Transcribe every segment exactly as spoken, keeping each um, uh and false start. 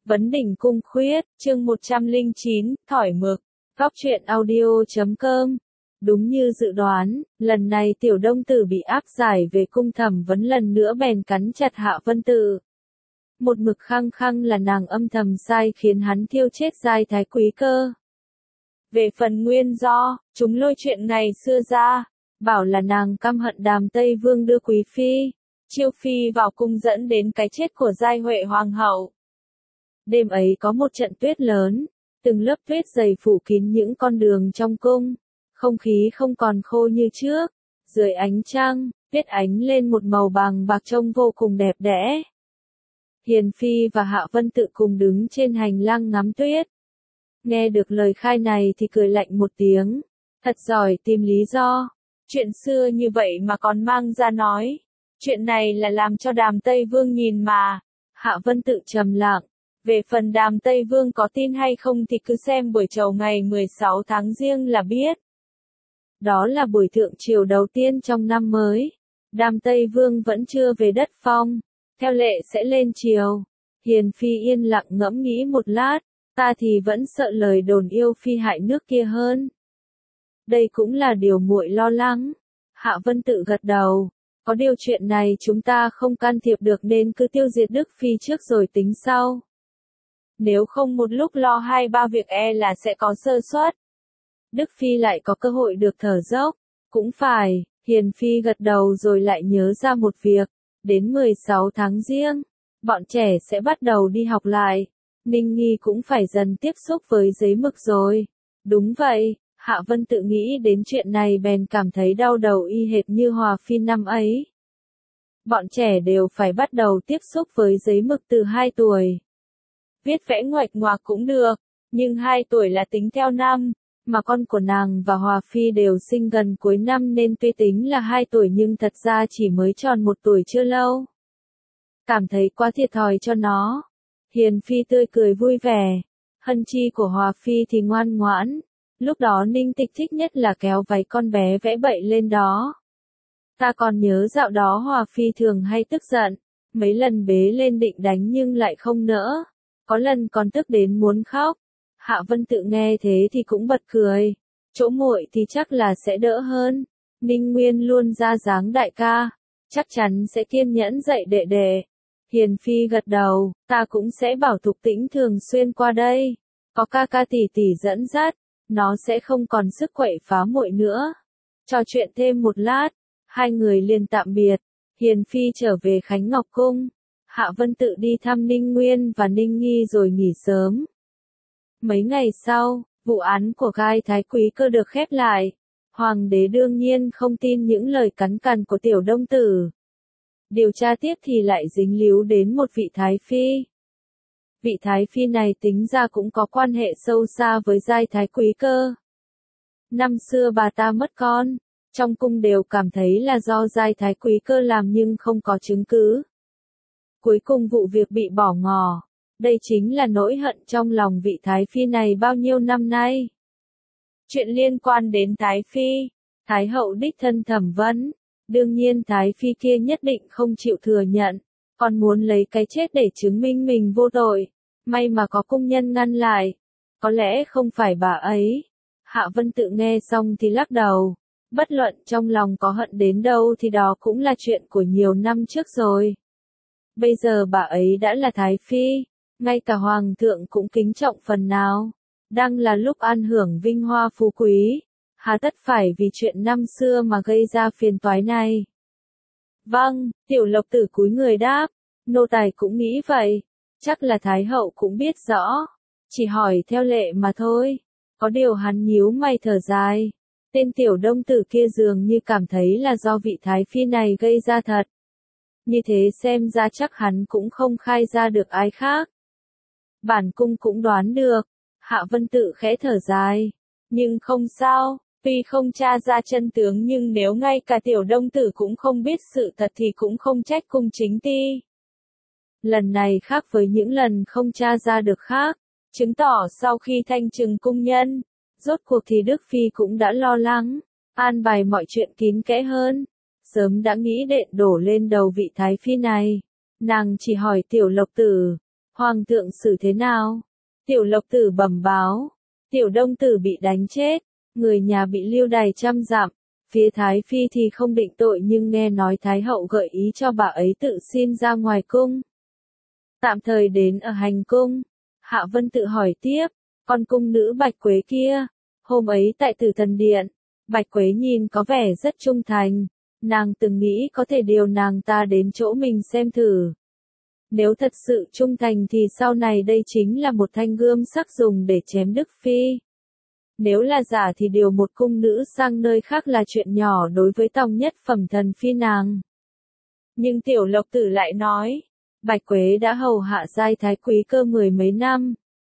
Vấn đỉnh cung khuyết, chương một trăm lẻ chín, thỏi mực, góc truyện audio chấm com. Đúng như dự đoán, lần này tiểu đông tử bị áp giải về cung thẩm vấn lần nữa bèn cắn chặt Hạ Vân Tự. Một mực khăng khăng là nàng âm thầm sai khiến hắn thiêu chết giai thái quý cơ. Về phần nguyên do, chúng lôi chuyện ngày xưa ra, bảo là nàng căm hận Đàm Tây Vương đưa quý phi, chiêu phi vào cung dẫn đến cái chết của giai Huệ hoàng hậu. Đêm ấy có một trận tuyết lớn, từng lớp tuyết dày phủ kín những con đường trong cung, không khí không còn khô như trước, dưới ánh trăng, tuyết ánh lên một màu vàng bạc trông vô cùng đẹp đẽ. Hiền Phi và Hạ Vân Tự cùng đứng trên hành lang ngắm tuyết. Nghe được lời khai này thì cười lạnh một tiếng, thật giỏi tìm lý do, chuyện xưa như vậy mà còn mang ra nói, chuyện này là làm cho Đàm Tây Vương nhìn mà. Hạ Vân Tự trầm lặng, về phần Đàm Tây Vương có tin hay không thì cứ xem buổi trầu ngày mười sáu tháng Giêng là biết. Đó là buổi thượng triều đầu tiên trong năm mới, Đàm Tây Vương vẫn chưa về đất phong, theo lệ sẽ lên triều. Hiền Phi yên lặng ngẫm nghĩ một lát, ta thì vẫn sợ lời đồn yêu phi hại nước kia hơn. Đây cũng là điều muội lo lắng. Hạ Vân Tự gật đầu, có điều chuyện này chúng ta không can thiệp được nên cứ tiêu diệt Đức Phi trước rồi tính sau. Nếu không một lúc lo hai ba việc e là sẽ có sơ suất. Đức Phi lại có cơ hội được thở dốc, cũng phải. Hiền Phi gật đầu rồi lại nhớ ra một việc, đến mười sáu tháng Giêng, bọn trẻ sẽ bắt đầu đi học lại. Ninh Nghi cũng phải dần tiếp xúc với giấy mực rồi. Đúng vậy, Hạ Vân Tự nghĩ đến chuyện này bèn cảm thấy đau đầu y hệt như Hòa Phi năm ấy. Bọn trẻ đều phải bắt đầu tiếp xúc với giấy mực từ hai tuổi. Viết vẽ ngoạch ngoạc cũng được, nhưng hai tuổi là tính theo năm, mà con của nàng và Hòa Phi đều sinh gần cuối năm nên tuy tính là hai tuổi nhưng thật ra chỉ mới tròn một tuổi chưa lâu. Cảm thấy quá thiệt thòi cho nó. Hiền Phi tươi cười vui vẻ, hân chi của Hòa Phi thì ngoan ngoãn, lúc đó Ninh Tịch thích nhất là kéo váy con bé vẽ bậy lên đó. Ta còn nhớ dạo đó Hòa Phi thường hay tức giận, mấy lần bế lên định đánh nhưng lại không nỡ, có lần còn tức đến muốn khóc. Hạ Vân Tự nghe thế thì cũng bật cười, chỗ muội thì chắc là sẽ đỡ hơn, Ninh Nguyên luôn ra dáng đại ca, chắc chắn sẽ kiên nhẫn dạy đệ đệ. Hiền Phi gật đầu, ta cũng sẽ bảo Thục Tĩnh thường xuyên qua đây, có ca ca tỷ tỷ dẫn dắt, nó sẽ không còn sức quậy phá muội nữa. Trò chuyện thêm một lát, hai người liền tạm biệt, Hiền Phi trở về Khánh Ngọc Cung, Hạ Vân Tự đi thăm Ninh Nguyên và Ninh Nghi rồi nghỉ sớm. Mấy ngày sau, vụ án của Gai Thái Quý Cơ được khép lại, Hoàng đế đương nhiên không tin những lời cắn cằn của tiểu đông tử. Điều tra tiếp thì lại dính líu đến một vị Thái Phi. Vị Thái Phi này tính ra cũng có quan hệ sâu xa với giai Thái Quý Cơ. Năm xưa bà ta mất con, trong cung đều cảm thấy là do giai Thái Quý Cơ làm nhưng không có chứng cứ. Cuối cùng vụ việc bị bỏ ngỏ, đây chính là nỗi hận trong lòng vị Thái Phi này bao nhiêu năm nay. Chuyện liên quan đến Thái Phi, Thái hậu đích thân thẩm vấn. Đương nhiên Thái Phi kia nhất định không chịu thừa nhận, còn muốn lấy cái chết để chứng minh mình vô tội. May mà có cung nhân ngăn lại. Có lẽ không phải bà ấy. Hạ Vân Tự nghe xong thì lắc đầu. Bất luận trong lòng có hận đến đâu thì đó cũng là chuyện của nhiều năm trước rồi. Bây giờ bà ấy đã là Thái Phi, ngay cả Hoàng thượng cũng kính trọng phần nào. Đang là lúc an hưởng vinh hoa phú quý. Hà tất phải vì chuyện năm xưa mà gây ra phiền toái này. Vâng, tiểu lộc tử cúi người đáp, nô tài cũng nghĩ vậy, chắc là Thái hậu cũng biết rõ, chỉ hỏi theo lệ mà thôi. Có điều hắn nhíu mày thở dài, tên tiểu đông tử kia dường như cảm thấy là do vị Thái Phi này gây ra thật. Như thế xem ra chắc hắn cũng không khai ra được ai khác. Bản cung cũng đoán được, Hạ Vân Tự khẽ thở dài, nhưng không sao. Tuy không tra ra chân tướng nhưng nếu ngay cả tiểu đông tử cũng không biết sự thật thì cũng không trách cung chính ti. Lần này khác với những lần không tra ra được khác, chứng tỏ sau khi thanh trừng cung nhân, rốt cuộc thì Đức Phi cũng đã lo lắng, an bài mọi chuyện kín kẽ hơn, sớm đã nghĩ đện đổ lên đầu vị Thái Phi này. Nàng chỉ hỏi tiểu lộc tử, Hoàng thượng xử thế nào? Tiểu Lộc Tử bẩm báo, Tiểu Đông Tử bị đánh chết, người nhà bị lưu đày trăm dặm, phía Thái Phi thì không định tội nhưng nghe nói Thái Hậu gợi ý cho bà ấy tự xin ra ngoài cung. Tạm thời đến ở hành cung, Hạ Vân tự hỏi tiếp, con cung nữ Bạch Quế kia, hôm ấy tại Tử Thần Điện, Bạch Quế nhìn có vẻ rất trung thành, nàng từng nghĩ có thể điều nàng ta đến chỗ mình xem thử. Nếu thật sự trung thành thì sau này đây chính là một thanh gươm sắc dùng để chém Đức Phi. Nếu là giả thì điều một cung nữ sang nơi khác là chuyện nhỏ đối với tòng nhất phẩm thần phi nàng. Nhưng Tiểu Lộc Tử lại nói, Bạch Quế đã hầu hạ giai thái quý cơ mười mấy năm.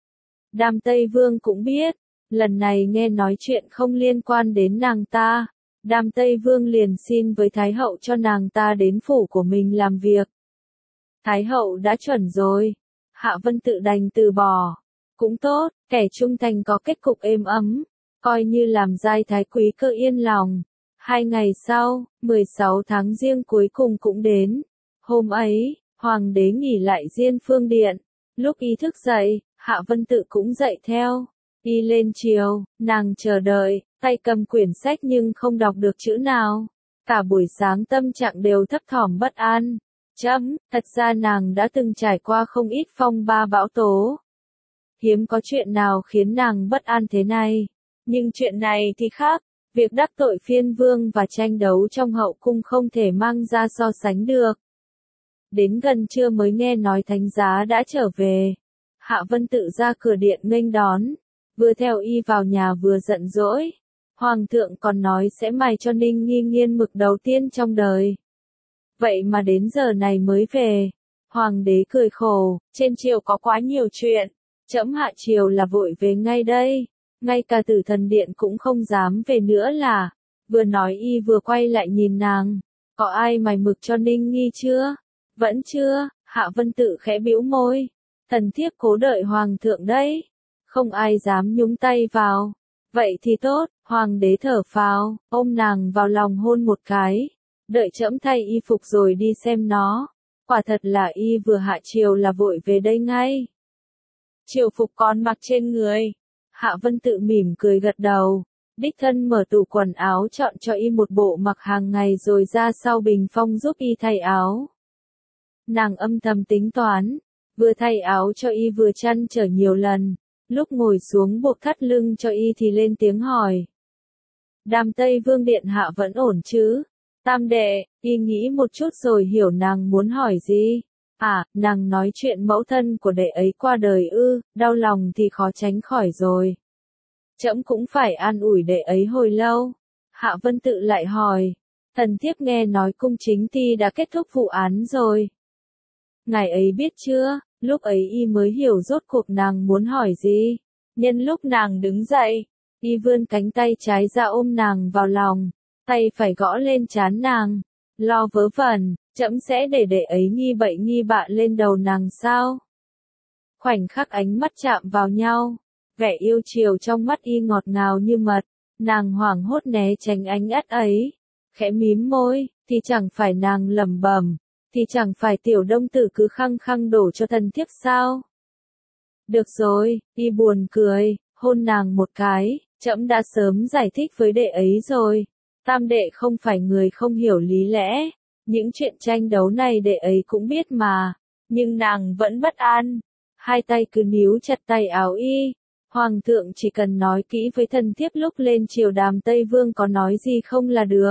Đàm Tây Vương cũng biết, lần này nghe nói chuyện không liên quan đến nàng ta, Đàm Tây Vương liền xin với Thái Hậu cho nàng ta đến phủ của mình làm việc. Thái Hậu đã chuẩn rồi, Hạ Vân tự đành từ bỏ. Cũng tốt, kẻ trung thành có kết cục êm ấm, coi như làm giai thái quý cơ yên lòng. Hai ngày sau, mười sáu tháng Giêng cuối cùng cũng đến. Hôm ấy, Hoàng đế nghỉ lại Diên Phương Điện. Lúc y thức dậy, Hạ Vân tự cũng dậy theo. Y lên chiều, nàng chờ đợi, tay cầm quyển sách nhưng không đọc được chữ nào. Cả buổi sáng tâm trạng đều thấp thỏm bất an. Chấm, thật ra nàng đã từng trải qua không ít phong ba bão tố. Hiếm có chuyện nào khiến nàng bất an thế này. Nhưng chuyện này thì khác, việc đắc tội phiên vương và tranh đấu trong hậu cung không thể mang ra so sánh được. Đến gần trưa mới nghe nói thánh giá đã trở về. Hạ Vân tự ra cửa điện nghênh đón, vừa theo y vào nhà vừa giận dỗi. Hoàng thượng còn nói sẽ mài cho Ninh Nghi nghiên mực đầu tiên trong đời. Vậy mà đến giờ này mới về. Hoàng đế cười khổ, trên triều có quá nhiều chuyện. Trẫm hạ triều là vội về ngay đây, ngay cả Tử Thần Điện cũng không dám về nữa là. Vừa nói y vừa quay lại nhìn nàng, có ai mài mực cho Ninh Nghi chưa? Vẫn chưa, Hạ Vân tự khẽ bĩu môi, thần thiếp cố đợi hoàng thượng đấy, không ai dám nhúng tay vào. Vậy thì tốt, hoàng đế thở phào, ôm nàng vào lòng hôn một cái, đợi trẫm thay y phục rồi đi xem nó. Quả thật là y vừa hạ triều là vội về đây ngay. Triều phục còn mặc trên người. Hạ Vân tự mỉm cười gật đầu, đích thân mở tủ quần áo chọn cho y một bộ mặc hàng ngày rồi ra sau bình phong giúp y thay áo. Nàng âm thầm tính toán, vừa thay áo cho y vừa chăn trở nhiều lần, lúc ngồi xuống buộc thắt lưng cho y thì lên tiếng hỏi. Đàm Tây Vương điện hạ vẫn ổn chứ? Tam đệ, y nghĩ một chút rồi hiểu nàng muốn hỏi gì. À, nàng nói chuyện mẫu thân của đệ ấy qua đời ư, đau lòng thì khó tránh khỏi rồi. Trẫm cũng phải an ủi đệ ấy hồi lâu. Hạ Vân tự lại hỏi, thần thiếp nghe nói cung chính thi đã kết thúc vụ án rồi. Ngài ấy biết chưa, lúc ấy y mới hiểu rốt cuộc nàng muốn hỏi gì. Nhân lúc nàng đứng dậy, y vươn cánh tay trái ra ôm nàng vào lòng, tay phải gõ lên trán nàng, lo vớ vẩn. Trẫm sẽ để đệ ấy nghi bậy nghi bạ lên đầu nàng sao? Khoảnh khắc ánh mắt chạm vào nhau, vẻ yêu chiều trong mắt y ngọt ngào như mật, nàng hoảng hốt né tránh ánh mắt ấy, khẽ mím môi, thì chẳng phải nàng lẩm bẩm, thì chẳng phải Tiểu Đông Tử cứ khăng khăng đổ cho thần thiếp sao? Được rồi, y buồn cười, hôn nàng một cái, trẫm đã sớm giải thích với đệ ấy rồi, tam đệ không phải người không hiểu lý lẽ. Những chuyện tranh đấu này đệ ấy cũng biết mà, nhưng nàng vẫn bất an. Hai tay cứ níu chặt tay áo y. Hoàng thượng chỉ cần nói kỹ với thần thiếp lúc lên triều Đàm Tây Vương có nói gì không là được.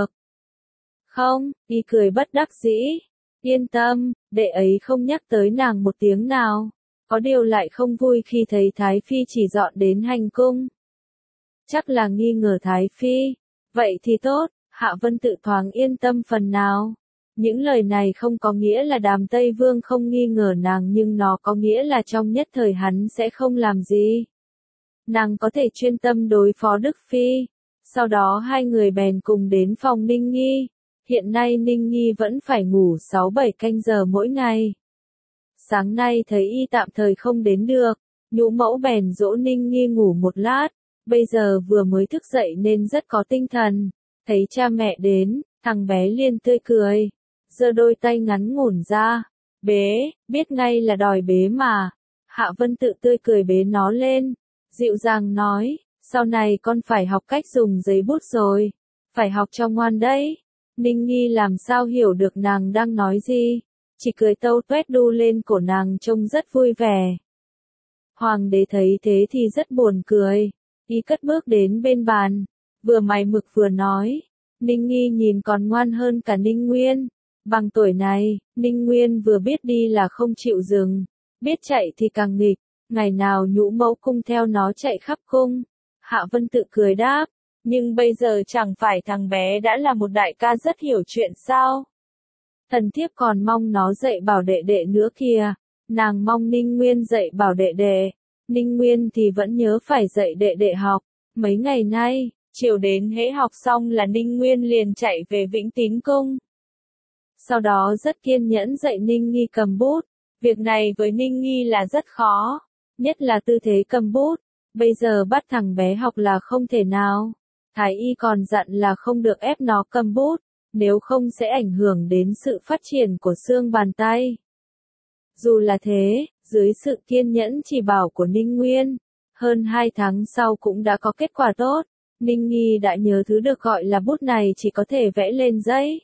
Không, y cười bất đắc dĩ. Yên tâm, đệ ấy không nhắc tới nàng một tiếng nào. Có điều lại không vui khi thấy Thái Phi chỉ dọn đến hành cung. Chắc là nghi ngờ Thái Phi. Vậy thì tốt, Hạ Vân tự thoáng yên tâm phần nào. Những lời này không có nghĩa là Đàm Tây Vương không nghi ngờ nàng nhưng nó có nghĩa là trong nhất thời hắn sẽ không làm gì. Nàng có thể chuyên tâm đối phó Đức Phi. Sau đó hai người bèn cùng đến phòng Ninh Nghi. Hiện nay Ninh Nghi vẫn phải ngủ sáu bảy canh giờ mỗi ngày. Sáng nay thấy y tạm thời không đến được, nhũ mẫu bèn dỗ Ninh Nghi ngủ một lát. Bây giờ vừa mới thức dậy nên rất có tinh thần. Thấy cha mẹ đến, thằng bé liền tươi cười. Giơ đôi tay ngắn ngủn ra, bế, biết ngay là đòi bế mà, Hạ Vân tự tươi cười bế nó lên, dịu dàng nói, sau này con phải học cách dùng giấy bút rồi, phải học cho ngoan đấy. Ninh Nghi làm sao hiểu được nàng đang nói gì, chỉ cười tâu tuét đu lên cổ nàng trông rất vui vẻ. Hoàng đế thấy thế thì rất buồn cười, y cất bước đến bên bàn, vừa mài mực vừa nói, Ninh Nghi nhìn còn ngoan hơn cả Ninh Nguyên. Bằng tuổi này, Ninh Nguyên vừa biết đi là không chịu dừng, biết chạy thì càng nghịch, ngày nào nhũ mẫu cung theo nó chạy khắp cung. Hạ Vân tự cười đáp, nhưng bây giờ chẳng phải thằng bé đã là một đại ca rất hiểu chuyện sao? Thần thiếp còn mong nó dạy bảo đệ đệ nữa kìa, nàng mong Ninh Nguyên dạy bảo đệ đệ, Ninh Nguyên thì vẫn nhớ phải dạy đệ đệ học. Mấy ngày nay, chiều đến hễ học xong là Ninh Nguyên liền chạy về Vĩnh Tín Cung. Sau đó rất kiên nhẫn dạy Ninh Nghi cầm bút, việc này với Ninh Nghi là rất khó, nhất là tư thế cầm bút, bây giờ bắt thằng bé học là không thể nào. Thái y còn dặn là không được ép nó cầm bút, nếu không sẽ ảnh hưởng đến sự phát triển của xương bàn tay. Dù là thế, dưới sự kiên nhẫn chỉ bảo của Ninh Nguyên, hơn hai tháng sau cũng đã có kết quả tốt. Ninh Nghi đã nhớ thứ được gọi là bút này chỉ có thể vẽ lên giấy.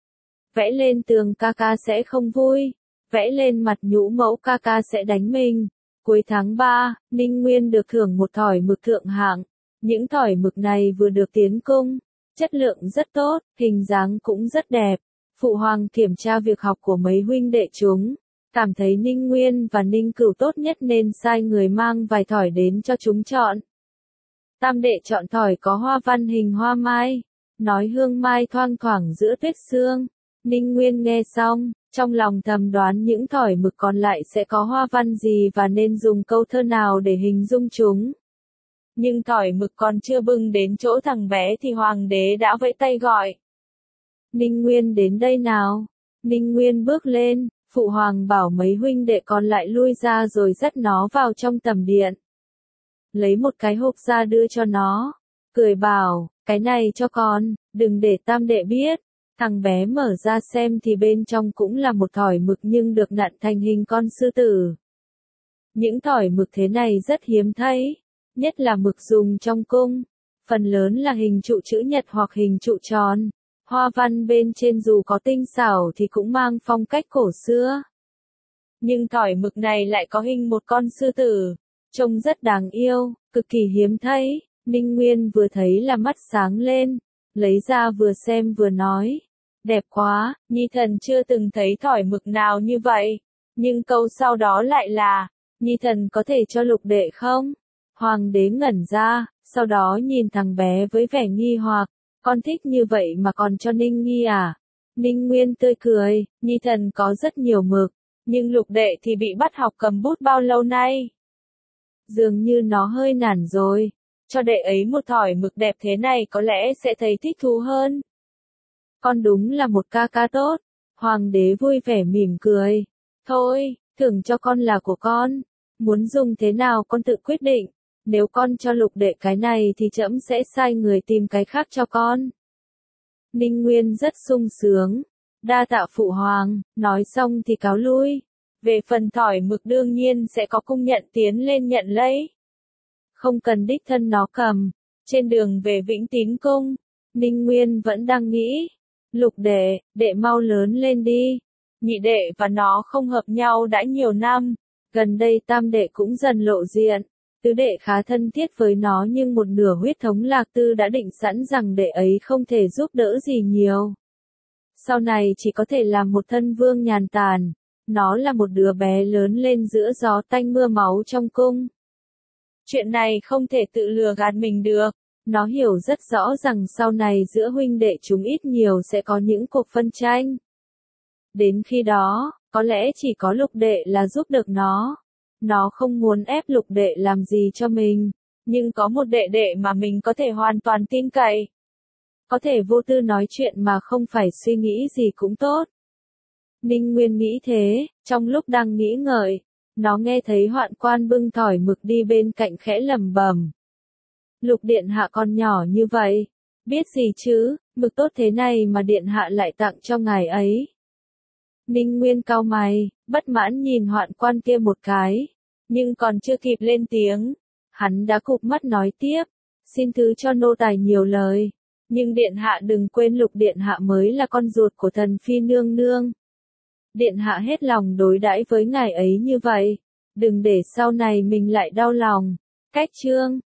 Vẽ lên tường ca ca sẽ không vui, vẽ lên mặt nhũ mẫu ca ca sẽ đánh mình. Cuối tháng ba, Ninh Nguyên được thưởng một thỏi mực thượng hạng. Những thỏi mực này vừa được tiến cung, chất lượng rất tốt, hình dáng cũng rất đẹp. Phụ hoàng kiểm tra việc học của mấy huynh đệ chúng, cảm thấy Ninh Nguyên và Ninh Cửu tốt nhất nên sai người mang vài thỏi đến cho chúng chọn. Tam đệ chọn thỏi có hoa văn hình hoa mai, nói hương mai thoang thoảng giữa tuyết sương. Ninh Nguyên nghe xong, trong lòng thầm đoán những thỏi mực còn lại sẽ có hoa văn gì và nên dùng câu thơ nào để hình dung chúng. Nhưng thỏi mực còn chưa bưng đến chỗ thằng bé thì hoàng đế đã vẫy tay gọi. Ninh Nguyên đến đây nào. Ninh Nguyên bước lên, phụ hoàng bảo mấy huynh đệ còn lại lui ra rồi dắt nó vào trong tầm điện. Lấy một cái hộp ra đưa cho nó, cười bảo, cái này cho con, đừng để tam đệ biết. Thằng bé mở ra xem thì bên trong cũng là một thỏi mực nhưng được nặn thành hình con sư tử. Những thỏi mực thế này rất hiếm thấy, nhất là mực dùng trong cung, phần lớn là hình trụ chữ nhật hoặc hình trụ tròn. Hoa văn bên trên dù có tinh xảo thì cũng mang phong cách cổ xưa. Nhưng thỏi mực này lại có hình một con sư tử, trông rất đáng yêu, cực kỳ hiếm thấy. Ninh Nguyên vừa thấy là mắt sáng lên, lấy ra vừa xem vừa nói, đẹp quá, nhi thần chưa từng thấy thỏi mực nào như vậy. Nhưng câu sau đó lại là, nhi thần có thể cho lục đệ không? Hoàng đế ngẩn ra, sau đó nhìn thằng bé với vẻ nghi hoặc, con thích như vậy mà còn cho Ninh Nghi à? Ninh Nguyên tươi cười, nhi thần có rất nhiều mực, nhưng lục đệ thì bị bắt học cầm bút bao lâu nay? Dường như nó hơi nản rồi, cho đệ ấy một thỏi mực đẹp thế này có lẽ sẽ thấy thích thú hơn. Con đúng là một ca ca tốt. Hoàng đế vui vẻ mỉm cười. Thôi, thưởng cho con là của con. Muốn dùng thế nào con tự quyết định. Nếu con cho lục đệ cái này thì trẫm sẽ sai người tìm cái khác cho con. Ninh Nguyên rất sung sướng. Đa tạ phụ hoàng, nói xong thì cáo lui. Về phần thỏi mực đương nhiên sẽ có cung nhận tiến lên nhận lấy. Không cần đích thân nó cầm. Trên đường về Vĩnh Tín Cung, Ninh Nguyên vẫn đang nghĩ. Lục đệ, đệ mau lớn lên đi. Nhị đệ và nó không hợp nhau đã nhiều năm. Gần đây tam đệ cũng dần lộ diện. Tứ đệ khá thân thiết với nó nhưng một nửa huyết thống Lạc Tư đã định sẵn rằng đệ ấy không thể giúp đỡ gì nhiều. Sau này chỉ có thể làm một thân vương nhàn tản. Nó là một đứa bé lớn lên giữa gió tanh mưa máu trong cung. Chuyện này không thể tự lừa gạt mình được. Nó hiểu rất rõ rằng sau này giữa huynh đệ chúng ít nhiều sẽ có những cuộc phân tranh. Đến khi đó, có lẽ chỉ có lục đệ là giúp được nó. Nó không muốn ép lục đệ làm gì cho mình, nhưng có một đệ đệ mà mình có thể hoàn toàn tin cậy. Có thể vô tư nói chuyện mà không phải suy nghĩ gì cũng tốt. Ninh Nguyên nghĩ thế, trong lúc đang nghĩ ngợi, nó nghe thấy Hoạn Quan bưng thỏi mực đi bên cạnh khẽ lẩm bẩm. Lục điện hạ con nhỏ như vậy, biết gì chứ, mực tốt thế này mà điện hạ lại tặng cho ngài ấy. Ninh Nguyên cau mày, bất mãn nhìn Hoạn Quan kia một cái. Nhưng còn chưa kịp lên tiếng, hắn đã cụp mắt nói tiếp, xin thứ cho nô tài nhiều lời. Nhưng điện hạ đừng quên Lục điện hạ mới là con ruột của thần phi nương nương. Điện hạ hết lòng đối đãi với ngài ấy như vậy, đừng để sau này mình lại đau lòng. Cách chương